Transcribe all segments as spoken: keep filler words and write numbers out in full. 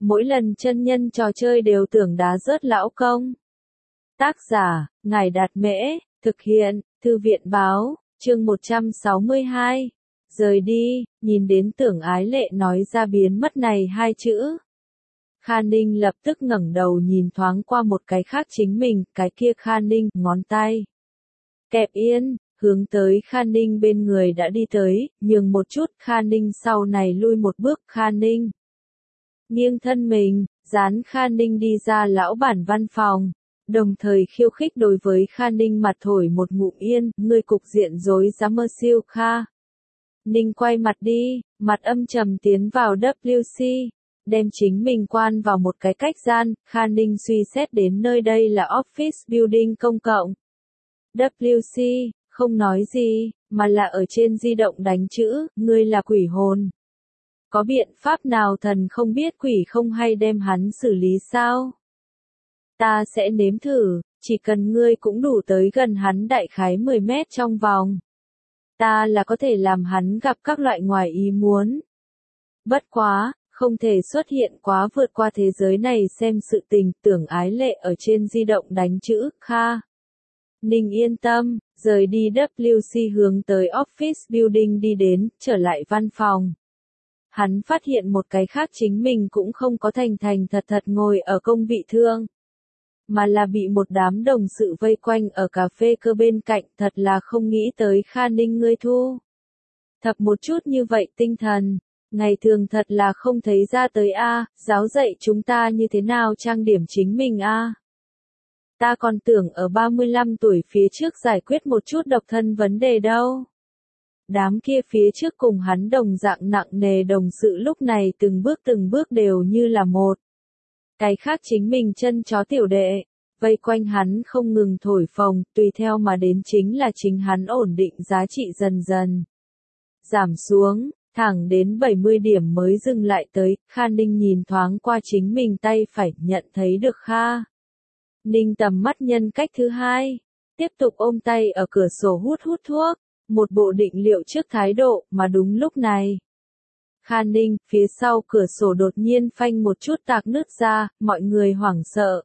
Mỗi lần chân nhân trò chơi đều tưởng đá rớt lão công. Tác giả, Ngài Đạt Mễ, thực hiện, Thư viện Báo, chương một trăm sáu mươi hai. Rời đi, nhìn đến Tưởng Ái Lệ nói ra biến mất này hai chữ. Kha Ninh lập tức ngẩng đầu nhìn thoáng qua một cái khác chính mình, cái kia Kha Ninh, ngón tay. Kẹp yên, hướng tới Kha Ninh bên người đã đi tới, nhường một chút, Kha Ninh sau này lui một bước, Kha Ninh. Nghiêng thân mình, dán Kha Ninh đi ra lão bản văn phòng, đồng thời khiêu khích đối với Kha Ninh mặt thổi một ngụm yên, ngươi cục diện rối rắm mơ siêu Kha. Ninh quay mặt đi, mặt âm trầm tiến vào W C, đem chính mình quan vào một cái cách gian, Kha Ninh suy xét đến nơi đây là office building công cộng. W C, không nói gì, mà là ở trên di động đánh chữ, ngươi là quỷ hồn. Có biện pháp nào thần không biết quỷ không hay đem hắn xử lý sao? Ta sẽ nếm thử, chỉ cần ngươi cũng đủ tới gần hắn đại khái mười mét trong vòng. Ta là có thể làm hắn gặp các loại ngoài ý muốn. Bất quá, không thể xuất hiện quá vượt qua thế giới này xem sự tình. Tưởng Ái Lệ ở trên di động đánh chữ, Kha. Ninh yên tâm, rời đi W C hướng tới office building đi đến, trở lại văn phòng. Hắn phát hiện một cái khác chính mình cũng không có thành thành thật thật ngồi ở công vị thương, mà là bị một đám đồng sự vây quanh ở cà phê cơ bên cạnh, thật là không nghĩ tới Kha Ninh ngươi thu. Thập một chút như vậy tinh thần, ngày thường thật là không thấy ra tới a, giáo dạy chúng ta như thế nào trang điểm chính mình a. Ta còn tưởng ở ba mươi lăm tuổi phía trước giải quyết một chút độc thân vấn đề đâu. Đám kia phía trước cùng hắn đồng dạng nặng nề đồng sự lúc này từng bước từng bước đều như là một. Cái khác chính mình chân chó tiểu đệ, vây quanh hắn không ngừng thổi phồng, tùy theo mà đến chính là chính hắn ổn định giá trị dần dần. Giảm xuống, thẳng đến bảy mươi điểm mới dừng lại tới, Kha Ninh nhìn thoáng qua chính mình tay phải, nhận thấy được Kha Ninh tầm mắt nhân cách thứ hai, tiếp tục ôm tay ở cửa sổ hút hút thuốc. Một bộ định liệu trước thái độ, mà đúng lúc này. Kha Ninh, phía sau cửa sổ đột nhiên phanh một chút tạc nứt ra, mọi người hoảng sợ.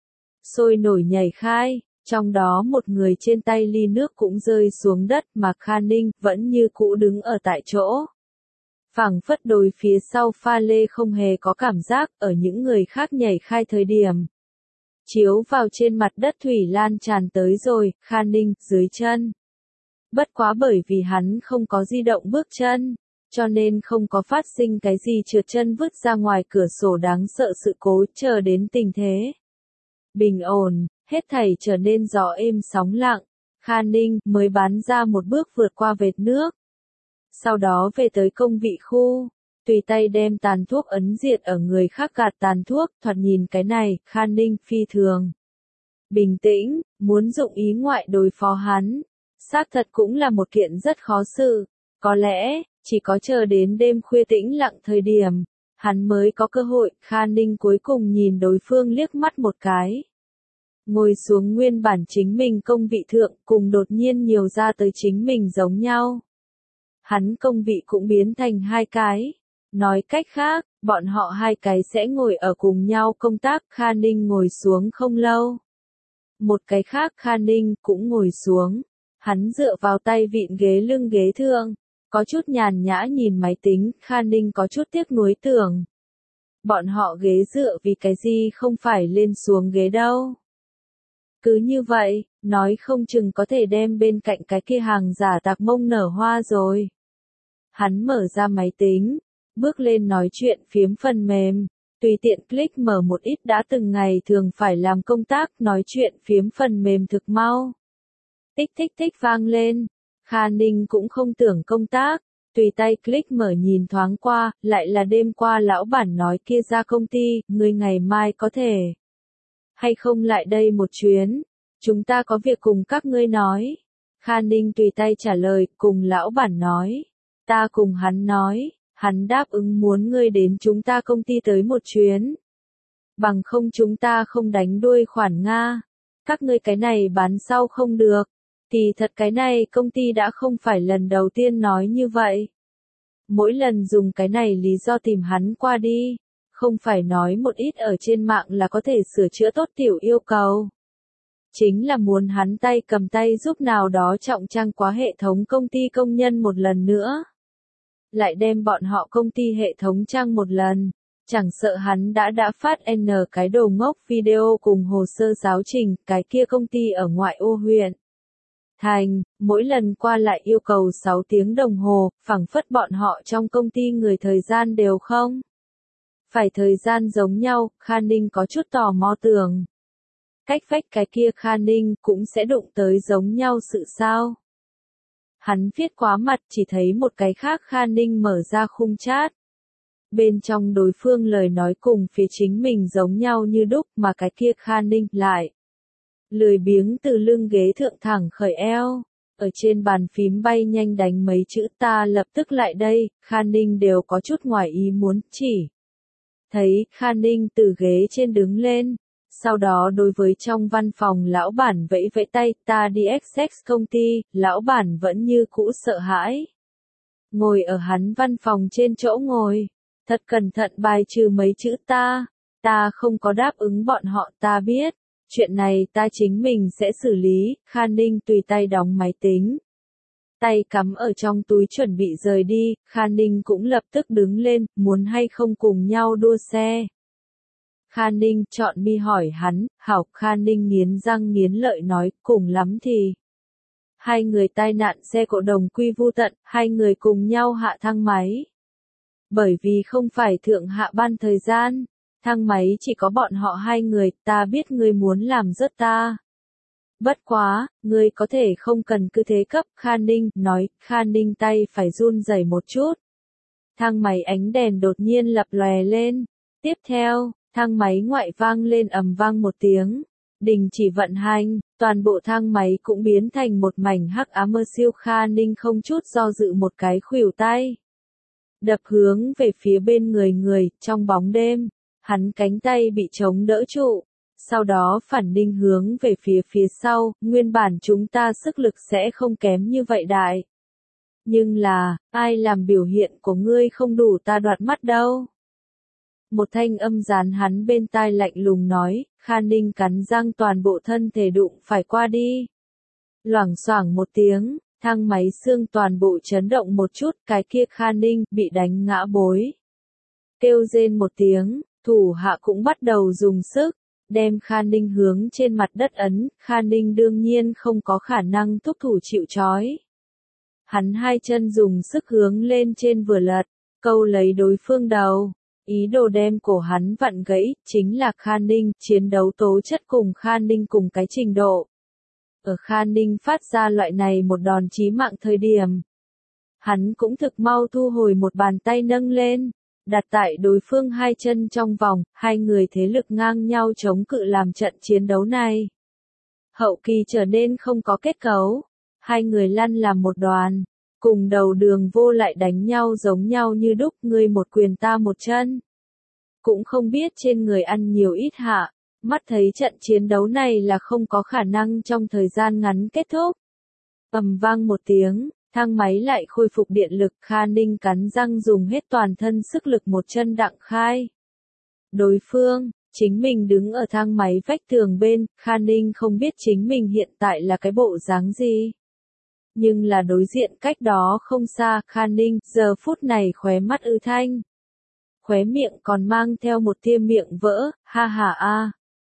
Sôi nổi nhảy khai, trong đó một người trên tay ly nước cũng rơi xuống đất mà Kha Ninh vẫn như cũ đứng ở tại chỗ. Phảng phất đối phía sau pha lê không hề có cảm giác ở những người khác nhảy khai thời điểm. Chiếu vào trên mặt đất thủy lan tràn tới rồi, Kha Ninh, dưới chân. Bất quá bởi vì hắn không có di động bước chân, cho nên không có phát sinh cái gì trượt chân vứt ra ngoài cửa sổ đáng sợ sự cố, chờ đến tình thế bình ổn, hết thảy trở nên gió êm sóng lặng, Kha Ninh mới bán ra một bước vượt qua vệt nước. Sau đó về tới công vị khu, tùy tay đem tàn thuốc ấn diệt ở người khác gạt tàn thuốc, thoạt nhìn cái này, Kha Ninh phi thường bình tĩnh, muốn dụng ý ngoại đối phó hắn. Xác thật cũng là một kiện rất khó sự, có lẽ, chỉ có chờ đến đêm khuya tĩnh lặng thời điểm, hắn mới có cơ hội. Kha Ninh cuối cùng nhìn đối phương liếc mắt một cái. Ngồi xuống nguyên bản chính mình công vị thượng, cùng đột nhiên nhiều ra tới chính mình giống nhau. Hắn công vị cũng biến thành hai cái. Nói cách khác, bọn họ hai cái sẽ ngồi ở cùng nhau công tác. Kha Ninh ngồi xuống không lâu. Một cái khác Kha Ninh cũng ngồi xuống. Hắn dựa vào tay vịn ghế lưng ghế thượng, có chút nhàn nhã nhìn máy tính, Kha Ninh có chút tiếc nuối tưởng. Bọn họ ghế dựa vì cái gì không phải lên xuống ghế đâu. Cứ như vậy, nói không chừng có thể đem bên cạnh cái kia hàng giả tạc mông nở hoa rồi. Hắn mở ra máy tính, bước lên nói chuyện phiếm phần mềm, tùy tiện click mở một ít đã từng ngày thường phải làm công tác nói chuyện phiếm phần mềm thực mau. Tích tích tích vang lên, Kha Ninh cũng không tưởng công tác, tùy tay click mở nhìn thoáng qua, lại là đêm qua lão bản nói kia ra công ty, ngươi ngày mai có thể hay không lại đây một chuyến, chúng ta có việc cùng các ngươi nói. Kha Ninh tùy tay trả lời, cùng lão bản nói, ta cùng hắn nói, hắn đáp ứng muốn ngươi đến chúng ta công ty tới một chuyến. Bằng không chúng ta không đánh đuôi khoản Nga, các ngươi cái này bán sau không được. Thì thật cái này công ty đã không phải lần đầu tiên nói như vậy. Mỗi lần dùng cái này lý do tìm hắn qua đi, Không phải nói một ít ở trên mạng là có thể sửa chữa tốt tiểu yêu cầu. Chính là muốn hắn tay cầm tay giúp nào đó trọng trang quá hệ thống công ty công nhân một lần nữa. Lại đem bọn họ công ty hệ thống trang một lần. Chẳng sợ hắn đã đã phát N cái đồ ngốc video cùng hồ sơ giáo trình, cái kia công ty ở ngoại ô huyện thành, mỗi lần qua lại yêu cầu sáu tiếng đồng hồ, phảng phất bọn họ trong công ty người thời gian đều không. Phải thời gian giống nhau, Kha Ninh có chút tò mò tưởng. Cách vách cái kia Kha Ninh cũng sẽ đụng tới giống nhau sự sao. Hắn viết quá mặt chỉ thấy một cái khác Kha Ninh mở ra khung chat. Bên trong đối phương lời nói cùng phía chính mình giống nhau như đúc mà cái kia Kha Ninh lại. Lười biếng từ lưng ghế thượng thẳng khởi eo. Ở trên bàn phím bay nhanh đánh mấy chữ ta lập tức lại đây, Kha Ninh đều có chút ngoài ý muốn, chỉ. Thấy Kha Ninh từ ghế trên đứng lên. Sau đó đối với trong văn phòng lão bản vẫy vẫy tay, ta đi X X công ty, lão bản vẫn như cũ sợ hãi. Ngồi ở hắn văn phòng trên chỗ ngồi, thật cẩn thận bài trừ mấy chữ ta, ta không có đáp ứng bọn họ ta biết, chuyện này ta chính mình sẽ xử lý, Kha Ninh tùy tay đóng máy tính. Tay cắm ở trong túi chuẩn bị rời đi, Kha Ninh cũng lập tức đứng lên, muốn hay không cùng nhau đua xe. Kha Ninh chọn mi hỏi hắn, hảo, Kha Ninh nghiến răng nghiến lợi nói, cùng lắm thì. Hai người tai nạn xe cộ đồng quy vu tận, hai người cùng nhau hạ thang máy. Bởi vì không phải thượng hạ ban thời gian, thang máy chỉ có bọn họ hai người, ta biết ngươi muốn làm rớt ta. Bất quá, ngươi có thể không cần cứ thế cấp, Kha Ninh nói, Kha Ninh tay phải run rẩy một chút. Thang máy ánh đèn đột nhiên lập lòe lên. Tiếp theo, thang máy ngoại vang lên ầm vang một tiếng, đình chỉ vận hành, toàn bộ thang máy cũng biến thành một mảnh hắc ám mơ siêu. Kha Ninh không chút do dự một cái khuỷu tay. Đập hướng về phía bên người người, trong bóng đêm, hắn cánh tay bị chống đỡ trụ, sau đó phản ninh hướng về phía phía sau, nguyên bản chúng ta sức lực sẽ không kém như vậy đại. Nhưng là, ai làm biểu hiện của ngươi không đủ ta đoạt mắt đâu. Một thanh âm dán hắn bên tai lạnh lùng nói, Kha Ninh cắn răng toàn bộ thân thể đụng phải qua đi. Loảng xoảng một tiếng, thang máy xương toàn bộ chấn động một chút, cái kia Kha Ninh bị đánh ngã bối. Kêu rên một tiếng, thủ hạ cũng bắt đầu dùng sức, đem Kha Ninh hướng trên mặt đất ấn, Kha Ninh đương nhiên không có khả năng thúc thủ chịu trói. Hắn hai chân dùng sức hướng lên trên vừa lật, câu lấy đối phương đầu. Ý đồ đem cổ hắn vặn gãy, chính là Kha Ninh, chiến đấu tố chất cùng Kha Ninh cùng cái trình độ. Ở Kha Ninh phát ra loại này một đòn chí mạng thời điểm. Hắn cũng thực mau thu hồi một bàn tay nâng lên, đặt tại đối phương hai chân trong vòng, hai người thế lực ngang nhau chống cự làm trận chiến đấu này. Hậu kỳ trở nên không có kết cấu, hai người lăn làm một đoàn. Cùng đầu đường vô lại đánh nhau giống nhau như đúc, ngươi một quyền ta một chân. Cũng không biết trên người ăn nhiều ít hạ, mắt thấy trận chiến đấu này là không có khả năng trong thời gian ngắn kết thúc. Ầm vang một tiếng, thang máy lại khôi phục điện lực, Kha Ninh cắn răng dùng hết toàn thân sức lực một chân đặng khai. Đối phương, chính mình đứng ở thang máy vách tường bên, Kha Ninh không biết chính mình hiện tại là cái bộ dáng gì. Nhưng là đối diện cách đó không xa, Kha Ninh, giờ phút này khóe mắt ư thanh. Khóe miệng còn mang theo một tia miệng vỡ, ha ha a.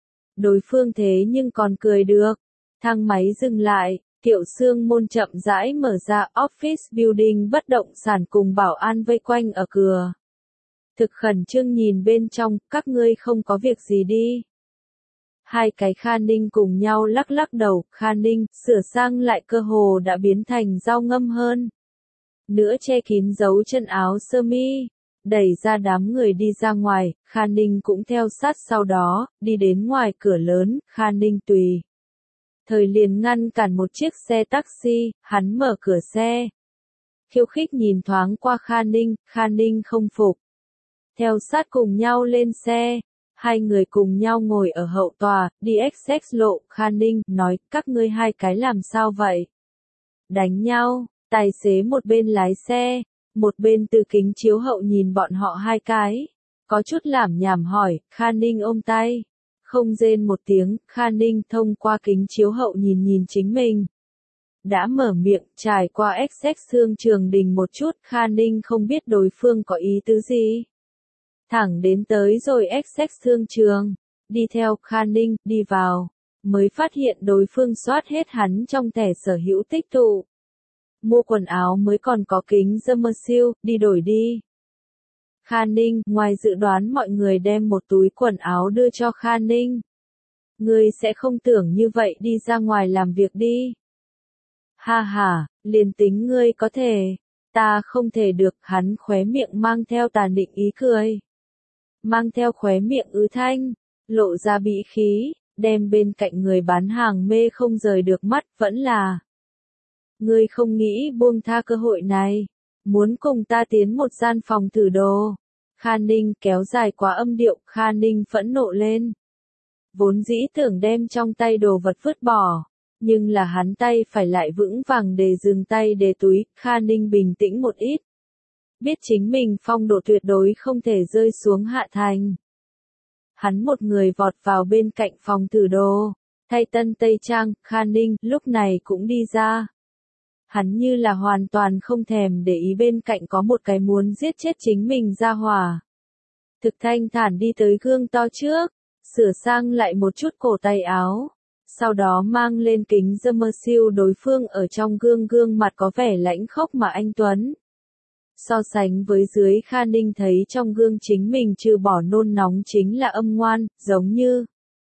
Đối phương thế nhưng còn cười được. Thang máy dừng lại, Kiệu Xương môn chậm rãi mở ra, office building bất động sản cùng bảo an vây quanh ở cửa. Thực khẩn trương nhìn bên trong, các ngươi không có việc gì đi. Hai cái Kha Ninh cùng nhau lắc lắc đầu, Kha Ninh, sửa sang lại cơ hồ đã biến thành dao ngâm hơn. Nữa che kín dấu chân áo sơ mi, đẩy ra đám người đi ra ngoài, Kha Ninh cũng theo sát sau đó, đi đến ngoài cửa lớn, Kha Ninh tùy. Thời liền ngăn cản một chiếc xe taxi, hắn mở cửa xe. Khiêu khích nhìn thoáng qua Kha Ninh, Kha Ninh không phục. Theo sát cùng nhau lên xe. Hai người cùng nhau ngồi ở hậu tòa, đi X X lộ, Kha Ninh, nói, các ngươi hai cái làm sao vậy? Đánh nhau, tài xế một bên lái xe, một bên từ kính chiếu hậu nhìn bọn họ hai cái. Có chút lảm nhảm hỏi, Kha Ninh ôm tay. Không rên một tiếng, Kha Ninh thông qua kính chiếu hậu nhìn nhìn chính mình. Đã mở miệng, trải qua ét ét Sương Trường Đình một chút, Kha Ninh không biết đối phương có ý tứ gì. Thẳng đến tới rồi ét ét Sương Trường, đi theo Kha Ninh, đi vào, mới phát hiện đối phương soát hết hắn trong thẻ sở hữu tích tụ. Mua quần áo mới còn có kính dâm mơ siêu, đi đổi đi. Kha Ninh, ngoài dự đoán mọi người đem một túi quần áo đưa cho Kha Ninh. Ngươi sẽ không tưởng như vậy đi ra ngoài làm việc đi. Ha ha, liền tính ngươi có thể, ta không thể được, hắn khóe miệng mang theo tà định ý cười. Mang theo khóe miệng ứ thanh, lộ ra bị khí, đem bên cạnh người bán hàng mê không rời được mắt, vẫn là. Ngươi không nghĩ buông tha cơ hội này, muốn cùng ta tiến một gian phòng thử đồ. Kha Ninh kéo dài quá âm điệu, Kha Ninh phẫn nộ lên. Vốn dĩ tưởng đem trong tay đồ vật vứt bỏ, nhưng là hắn tay phải lại vững vàng để dừng tay để túi, Kha Ninh bình tĩnh một ít. Biết chính mình phong độ tuyệt đối không thể rơi xuống hạ thành. Hắn một người vọt vào bên cạnh phòng thử đồ, thay tân tây trang, Kha Ninh lúc này cũng đi ra. Hắn như là hoàn toàn không thèm để ý bên cạnh có một cái muốn giết chết chính mình ra hỏa. Thực thanh thản đi tới gương to trước, sửa sang lại một chút cổ tay áo. Sau đó mang lên kính dâm mơ siêu, đối phương ở trong gương gương mặt có vẻ lãnh khốc mà anh tuấn. So sánh với dưới, Kha Ninh thấy trong gương chính mình trừ bỏ nôn nóng chính là âm ngoan, giống như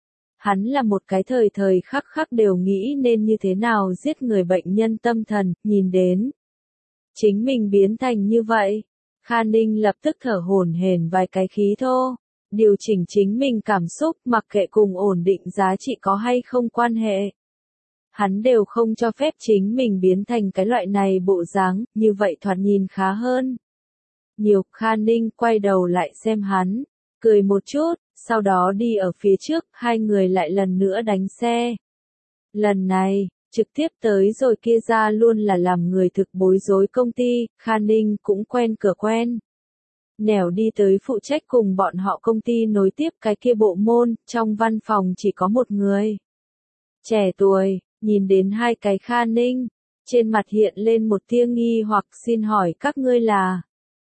hắn là một cái thời thời khắc khắc đều nghĩ nên như thế nào giết người bệnh nhân tâm thần, nhìn đến chính mình biến thành như vậy. Kha Ninh lập tức thở hổn hển vài cái khí thô, điều chỉnh chính mình cảm xúc, mặc kệ cùng ổn định giá trị có hay không quan hệ. Hắn đều không cho phép chính mình biến thành cái loại này bộ dáng, như vậy thoạt nhìn khá hơn. Nhiều, Kha Ninh quay đầu lại xem hắn, cười một chút, sau đó đi ở phía trước, hai người lại lần nữa đánh xe. Lần này, trực tiếp tới rồi kia ra luôn là làm người thực bối rối công ty, Kha Ninh cũng quen cửa quen. Nẻo đi tới phụ trách cùng bọn họ công ty nối tiếp cái kia bộ môn, trong văn phòng chỉ có một người. Trẻ tuổi, nhìn đến hai cái Kha Ninh, trên mặt hiện lên một tia nghi hoặc, xin hỏi các ngươi là.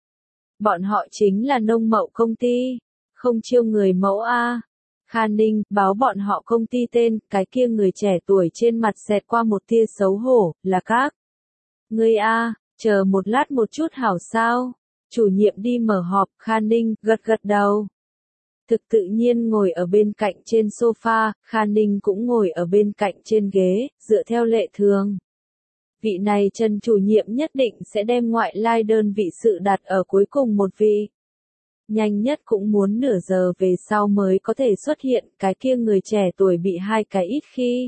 Bọn họ chính là nông mậu công ty, không chiêu người mẫu a. Kha Ninh báo bọn họ công ty tên, cái kia người trẻ tuổi trên mặt xẹt qua một tia xấu hổ, là các. Ngươi a, chờ một lát một chút hảo sao. Chủ nhiệm đi mở họp, Kha Ninh gật gật đầu. Thực tự nhiên ngồi ở bên cạnh trên sofa, Kha Ninh cũng ngồi ở bên cạnh trên ghế, dựa theo lệ thường. Vị này Trần chủ nhiệm nhất định sẽ đem ngoại lai đơn vị sự đặt ở cuối cùng một vị. Nhanh nhất cũng muốn nửa giờ về sau mới có thể xuất hiện, cái kia người trẻ tuổi bị hai cái ít khi.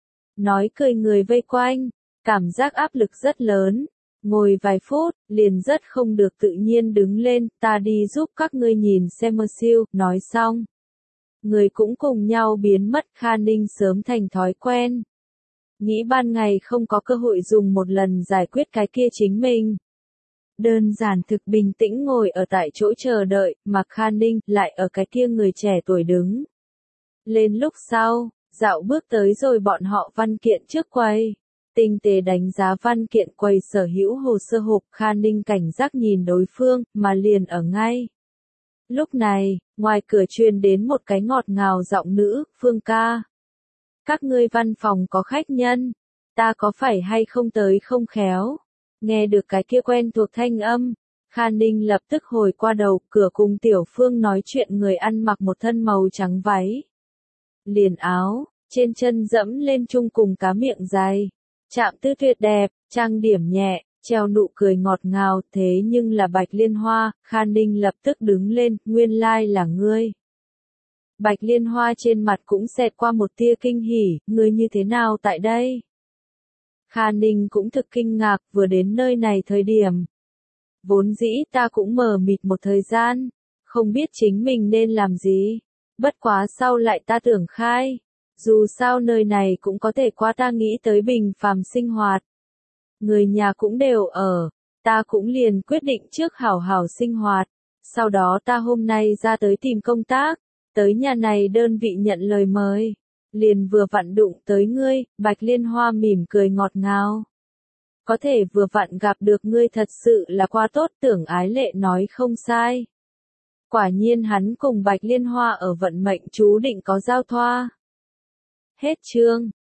Nói cười người vây quanh, cảm giác áp lực rất lớn. Ngồi vài phút, liền rất không được tự nhiên đứng lên, ta đi giúp các ngươi nhìn xem mơ siêu, nói xong. Người cũng cùng nhau biến mất, Kha Ninh sớm thành thói quen. Nghĩ ban ngày không có cơ hội dùng một lần giải quyết cái kia chính mình. Đơn giản thực bình tĩnh ngồi ở tại chỗ chờ đợi, mà Kha Ninh lại ở cái kia người trẻ tuổi đứng. Lên lúc sau, dạo bước tới rồi bọn họ văn kiện trước quầy. Tinh tế đánh giá văn kiện quầy sở hữu hồ sơ hộp, Kha Ninh cảnh giác nhìn đối phương, mà liền ở ngay. Lúc này, ngoài cửa truyền đến một cái ngọt ngào giọng nữ, Phương ca. Các ngươi văn phòng có khách nhân, ta có phải hay không tới không khéo. Nghe được cái kia quen thuộc thanh âm, Kha Ninh lập tức hồi qua đầu, cửa cùng Tiểu Phương nói chuyện người ăn mặc một thân màu trắng váy. Liền áo, trên chân dẫm lên chung cùng cá miệng dài. Chạm tư tuyệt đẹp, trang điểm nhẹ, treo nụ cười ngọt ngào, thế nhưng là Bạch Liên Hoa, Kha Ninh lập tức đứng lên, nguyên lai là ngươi. Bạch Liên Hoa trên mặt cũng xẹt qua một tia kinh hỉ, ngươi như thế nào tại đây? Kha Ninh cũng thực kinh ngạc, vừa đến nơi này thời điểm. Vốn dĩ ta cũng mờ mịt một thời gian, không biết chính mình nên làm gì, bất quá sau lại ta tưởng khai. Dù sao nơi này cũng có thể qua ta nghĩ tới bình phàm sinh hoạt. Người nhà cũng đều ở, ta cũng liền quyết định trước hảo hảo sinh hoạt. Sau đó ta hôm nay ra tới tìm công tác, tới nhà này đơn vị nhận lời mời. Liền vừa vặn đụng tới ngươi, Bạch Liên Hoa mỉm cười ngọt ngào. Có thể vừa vặn gặp được ngươi thật sự là quá tốt, Tưởng Ái Lệ nói không sai. Quả nhiên hắn cùng Bạch Liên Hoa ở vận mệnh chú định có giao thoa. Hết chương.